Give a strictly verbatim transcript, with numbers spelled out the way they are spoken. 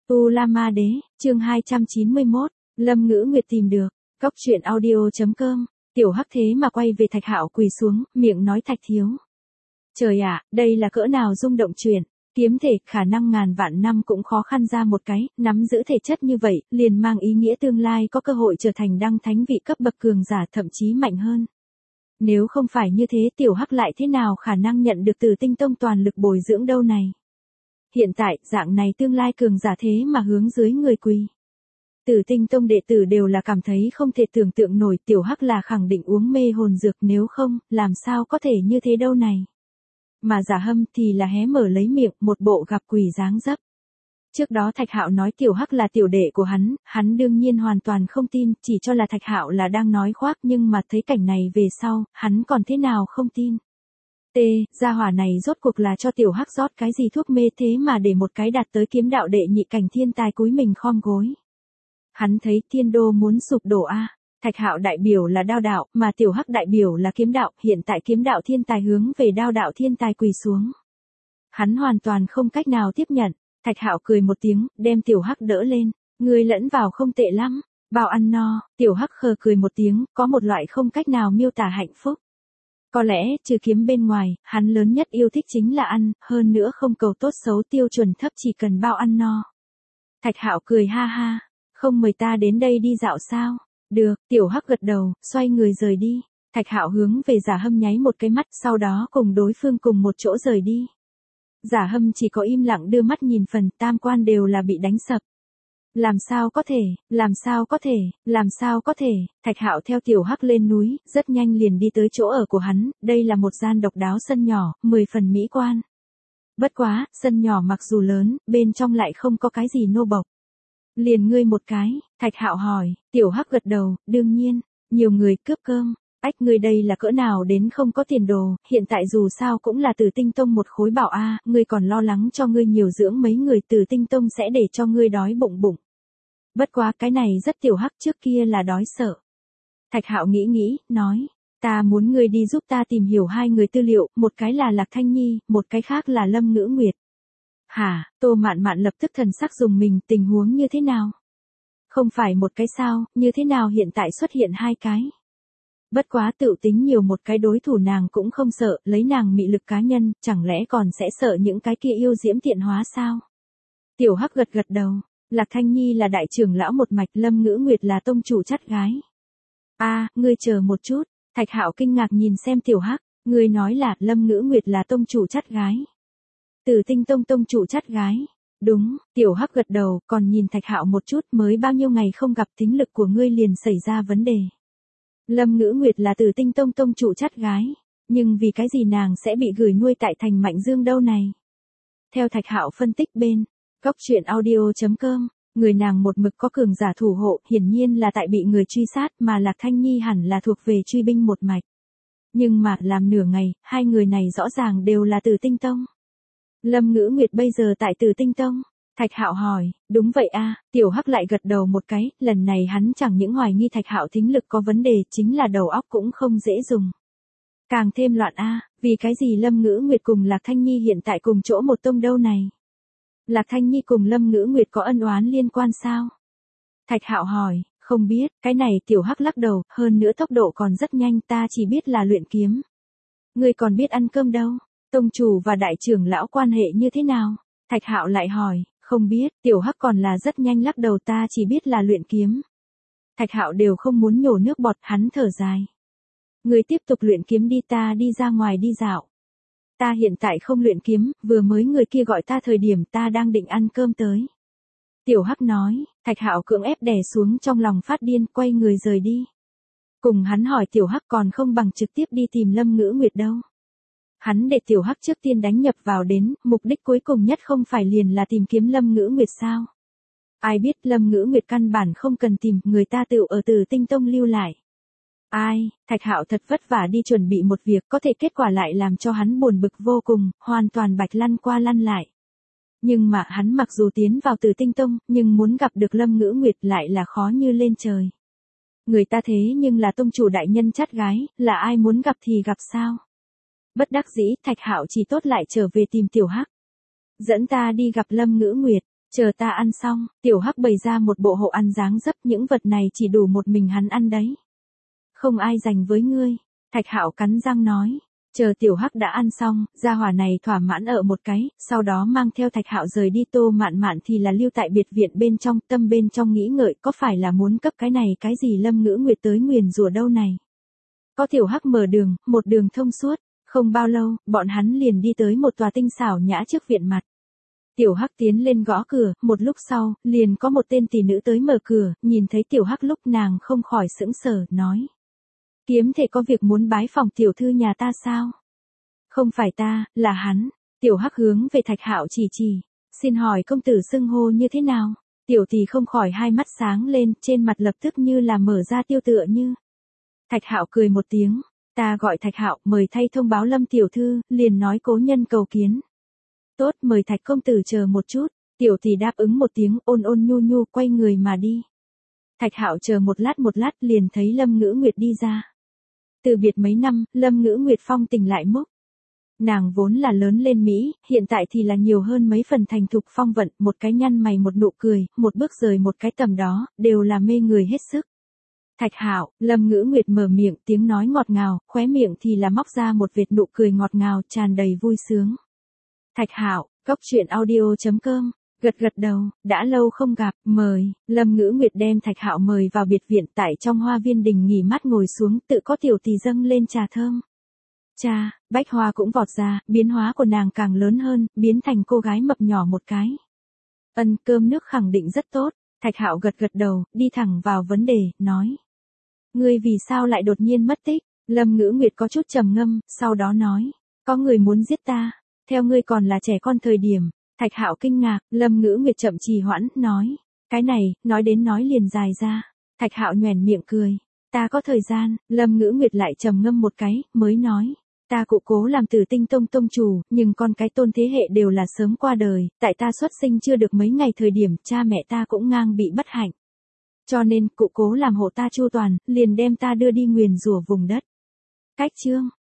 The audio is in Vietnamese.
U La Ma Đế, chương hai trăm chín mươi mốt, Lâm Ngữ Nguyệt tìm được, cốc truyện audio chấm com, tiểu hắc thế mà quay về Thạch Hạo quỳ xuống, miệng nói Thạch thiếu. Trời ạ, đây là cỡ nào rung động chuyện, kiếm thể, khả năng ngàn vạn năm cũng khó khăn ra một cái, nắm giữ thể chất như vậy, liền mang ý nghĩa tương lai có cơ hội trở thành đăng thánh vị cấp bậc cường giả thậm chí mạnh hơn. Nếu không phải như thế tiểu hắc lại thế nào khả năng nhận được từ tinh tông toàn lực bồi dưỡng đâu này. Hiện tại, dạng này tương lai cường giả thế mà hướng dưới người quỳ. Tử tinh tông đệ tử đều là cảm thấy không thể tưởng tượng nổi, tiểu hắc là khẳng định uống mê hồn dược, nếu không, làm sao có thể như thế đâu này. Mà Giả Hâm thì là hé mở lấy miệng, một bộ gặp quỳ dáng dấp. Trước đó Thạch Hạo nói tiểu hắc là tiểu đệ của hắn, hắn đương nhiên hoàn toàn không tin, chỉ cho là Thạch Hạo là đang nói khoác, nhưng mà thấy cảnh này về sau, hắn còn thế nào không tin. T, gia hỏa này rốt cuộc là cho tiểu hắc rót cái gì thuốc mê thế mà để một cái đạt tới kiếm đạo đệ nhị cảnh thiên tài cúi mình khom gối. Hắn thấy thiên đô muốn sụp đổ a. Thạch Hạo đại biểu là đao đạo, mà tiểu hắc đại biểu là kiếm đạo, hiện tại kiếm đạo thiên tài hướng về đao đạo thiên tài quỳ xuống. Hắn hoàn toàn không cách nào tiếp nhận. Thạch Hạo cười một tiếng, đem tiểu hắc đỡ lên, ngươi lẫn vào không tệ lắm, bao ăn no. Tiểu hắc khờ cười một tiếng, có một loại không cách nào miêu tả hạnh phúc. Có lẽ, trừ kiếm bên ngoài, hắn lớn nhất yêu thích chính là ăn, hơn nữa không cầu tốt xấu tiêu chuẩn thấp, chỉ cần bao ăn no. Thạch Hạo cười ha ha, không mời ta đến đây đi dạo sao? Được, tiểu hắc gật đầu, xoay người rời đi. Thạch Hạo hướng về Giả Hâm nháy một cái mắt, sau đó cùng đối phương cùng một chỗ rời đi. Giả Hâm chỉ có im lặng đưa mắt nhìn, phần tam quan đều là bị đánh sập. Làm sao có thể, làm sao có thể, làm sao có thể, Thạch Hạo theo tiểu hắc lên núi, rất nhanh liền đi tới chỗ ở của hắn, đây là một gian độc đáo sân nhỏ, mười phần mỹ quan. Bất quá, sân nhỏ mặc dù lớn, bên trong lại không có cái gì nô bộc. Liền ngươi một cái, Thạch Hạo hỏi, tiểu hắc gật đầu, đương nhiên, nhiều người cướp cơm. Ách, ngươi đây là cỡ nào đến không có tiền đồ, hiện tại dù sao cũng là Tử Tinh Tông một khối bảo a, ngươi còn lo lắng cho ngươi nhiều dưỡng mấy người, Tử Tinh Tông sẽ để cho ngươi đói bụng bụng. Bất quá cái này rất tiểu hắc trước kia là đói sợ. Thạch Hạo nghĩ nghĩ, nói, ta muốn ngươi đi giúp ta tìm hiểu hai người tư liệu, một cái là Lạc Thanh Nhi, một cái khác là Lâm Ngữ Nguyệt. Hả, Tô Mạn Mạn lập tức thần sắc rùng mình, tình huống như thế nào? Không phải một cái sao, như thế nào hiện tại xuất hiện hai cái? Bất quá tự tính nhiều một cái đối thủ nàng cũng không sợ, lấy nàng mị lực cá nhân, chẳng lẽ còn sẽ sợ những cái kia yêu diễm tiện hóa sao? Tiểu hắc gật gật đầu, Lạc Thanh Nhi là đại trưởng lão một mạch, Lâm Ngữ Nguyệt là tông chủ chắt gái. A, à, ngươi chờ một chút, Thạch Hạo kinh ngạc nhìn xem tiểu hắc, ngươi nói là Lâm Ngữ Nguyệt là tông chủ chắt gái. Tử Tinh Tông tông chủ chắt gái. Đúng, tiểu hắc gật đầu, còn nhìn Thạch Hạo một chút, mới bao nhiêu ngày không gặp, tính lực của ngươi liền xảy ra vấn đề. Lâm Ngữ Nguyệt là Tử Tinh Tông tông chủ chắt gái, nhưng vì cái gì nàng sẽ bị gửi nuôi tại thành Mạnh Dương đâu này? Theo Thạch Hạo phân tích bên cốc truyện audio chấm com, người nàng một mực có cường giả thủ hộ, hiển nhiên là tại bị người truy sát, mà Lạc Thanh Nhi hẳn là thuộc về truy binh một mạch. Nhưng mà, làm nửa ngày, hai người này rõ ràng đều là Tử Tinh Tông. Lâm Ngữ Nguyệt bây giờ tại Tử Tinh Tông. Thạch Hạo hỏi, đúng vậy a, tiểu hắc lại gật đầu một cái, lần này hắn chẳng những hoài nghi Thạch Hạo thính lực có vấn đề, chính là đầu óc cũng không dễ dùng. Càng thêm loạn a, vì cái gì Lâm Ngữ Nguyệt cùng Lạc Thanh Nhi hiện tại cùng chỗ một tông đâu này? Lạc Thanh Nhi cùng Lâm Ngữ Nguyệt có ân oán liên quan sao? Thạch Hạo hỏi, không biết, cái này tiểu hắc lắc đầu, hơn nữa tốc độ còn rất nhanh, ta chỉ biết là luyện kiếm. Ngươi còn biết ăn cơm đâu? Tông chủ và đại trưởng lão quan hệ như thế nào? Thạch Hạo lại hỏi, không biết, tiểu hắc còn là rất nhanh lắc đầu, ta chỉ biết là luyện kiếm. Thạch Hạo đều không muốn nhổ nước bọt, hắn thở dài. Ngươi tiếp tục luyện kiếm đi, ta đi ra ngoài đi dạo. Ta hiện tại không luyện kiếm, vừa mới người kia gọi ta thời điểm ta đang định ăn cơm tới. Tiểu hắc nói, Thạch Hạo cưỡng ép đè xuống trong lòng phát điên, quay người rời đi. Cùng hắn hỏi tiểu hắc còn không bằng trực tiếp đi tìm Lâm Ngữ Nguyệt đâu. Hắn để tiểu hắc trước tiên đánh nhập vào đến, mục đích cuối cùng nhất không phải liền là tìm kiếm Lâm Ngữ Nguyệt sao? Ai biết Lâm Ngữ Nguyệt căn bản không cần tìm, người ta tự ở Tử Tinh Tông lưu lại. Ai, Thạch Hạo thật vất vả đi chuẩn bị một việc, có thể kết quả lại làm cho hắn buồn bực vô cùng, hoàn toàn bạch lăn qua lăn lại. Nhưng mà hắn mặc dù tiến vào Tử Tinh Tông, nhưng muốn gặp được Lâm Ngữ Nguyệt lại là khó như lên trời. Người ta thế nhưng là tông chủ đại nhân chắt gái, là ai muốn gặp thì gặp sao? Bất đắc dĩ, Thạch Hạo chỉ tốt lại trở về tìm tiểu hắc. Dẫn ta đi gặp Lâm Ngữ Nguyệt. Chờ ta ăn xong, tiểu hắc bày ra một bộ hộ ăn dáng dấp, những vật này chỉ đủ một mình hắn ăn đấy. Không ai dành với ngươi, Thạch Hạo cắn răng nói. Chờ tiểu hắc đã ăn xong, gia hỏa này thỏa mãn ở một cái, sau đó mang theo Thạch Hạo rời đi. Tô Mạn Mạn thì là lưu tại biệt viện bên trong, tâm bên trong nghĩ ngợi có phải là muốn cấp cái này cái gì Lâm Ngữ Nguyệt tới nguyền rủa đâu này. Có tiểu hắc mở đường, một đường thông suốt, không bao lâu, bọn hắn liền đi tới một tòa tinh xảo nhã trước viện mặt. Tiểu hắc tiến lên gõ cửa, một lúc sau, liền có một tên tỷ nữ tới mở cửa, nhìn thấy tiểu hắc lúc nàng không khỏi sững sờ, nói. Kiếm thể có việc muốn bái phòng tiểu thư nhà ta sao? Không phải ta, là hắn. Tiểu hắc hướng về Thạch Hạo chỉ chỉ. Xin hỏi công tử xưng hô như thế nào? Tiểu tỷ không khỏi hai mắt sáng lên, trên mặt lập tức như là mở ra tiêu tựa như. Thạch Hạo cười một tiếng. Ta gọi Thạch Hạo, mời thay thông báo Lâm tiểu thư, liền nói cố nhân cầu kiến. Tốt, mời Thạch công tử chờ một chút. Tiểu tỷ đáp ứng một tiếng, ôn ôn nhu nhu quay người mà đi. Thạch Hạo chờ một lát một lát liền thấy Lâm Ngữ Nguyệt đi ra. Từ biệt mấy năm, Lâm Ngữ Nguyệt phong tình lại mốc. Nàng vốn là lớn lên Mỹ, hiện tại thì là nhiều hơn mấy phần thành thục phong vận, một cái nhăn mày một nụ cười, một bước rời một cái tầm đó, đều là mê người hết sức. Thạch Hạo, Lâm Ngữ Nguyệt mở miệng, tiếng nói ngọt ngào, khóe miệng thì là móc ra một vệt nụ cười ngọt ngào, tràn đầy vui sướng. Thạch Hạo, cốc truyện audio chấm com. Gật gật đầu, đã lâu không gặp, mời. Lâm Ngữ Nguyệt đem Thạch Hạo mời vào biệt viện, tại trong hoa viên đình nghỉ mát ngồi xuống, tự có tiểu tỷ dâng lên trà thơm. Cha, bách hoa cũng vọt ra, biến hóa của nàng càng lớn hơn, biến thành cô gái mập nhỏ một cái. Ân, cơm nước khẳng định rất tốt. Thạch Hạo gật gật đầu, đi thẳng vào vấn đề, nói. Ngươi vì sao lại đột nhiên mất tích? Lâm Ngữ Nguyệt có chút trầm ngâm, sau đó nói. Có người muốn giết ta, theo ngươi còn là trẻ con thời điểm. Thạch Hạo kinh ngạc, Lâm Ngữ Nguyệt chậm trì hoãn, nói. Cái này, nói đến nói liền dài ra. Thạch Hạo nhoẻn miệng cười. Ta có thời gian, Lâm Ngữ Nguyệt lại trầm ngâm một cái, mới nói. Ta cụ cố làm Tử Tinh Tông tông chủ, nhưng con cái tôn thế hệ đều là sớm qua đời, tại ta xuất sinh chưa được mấy ngày thời điểm, cha mẹ ta cũng ngang bị bất hạnh. Cho nên, cụ cố làm hộ ta chu toàn, liền đem ta đưa đi nguyền rủa vùng đất. Cách chương.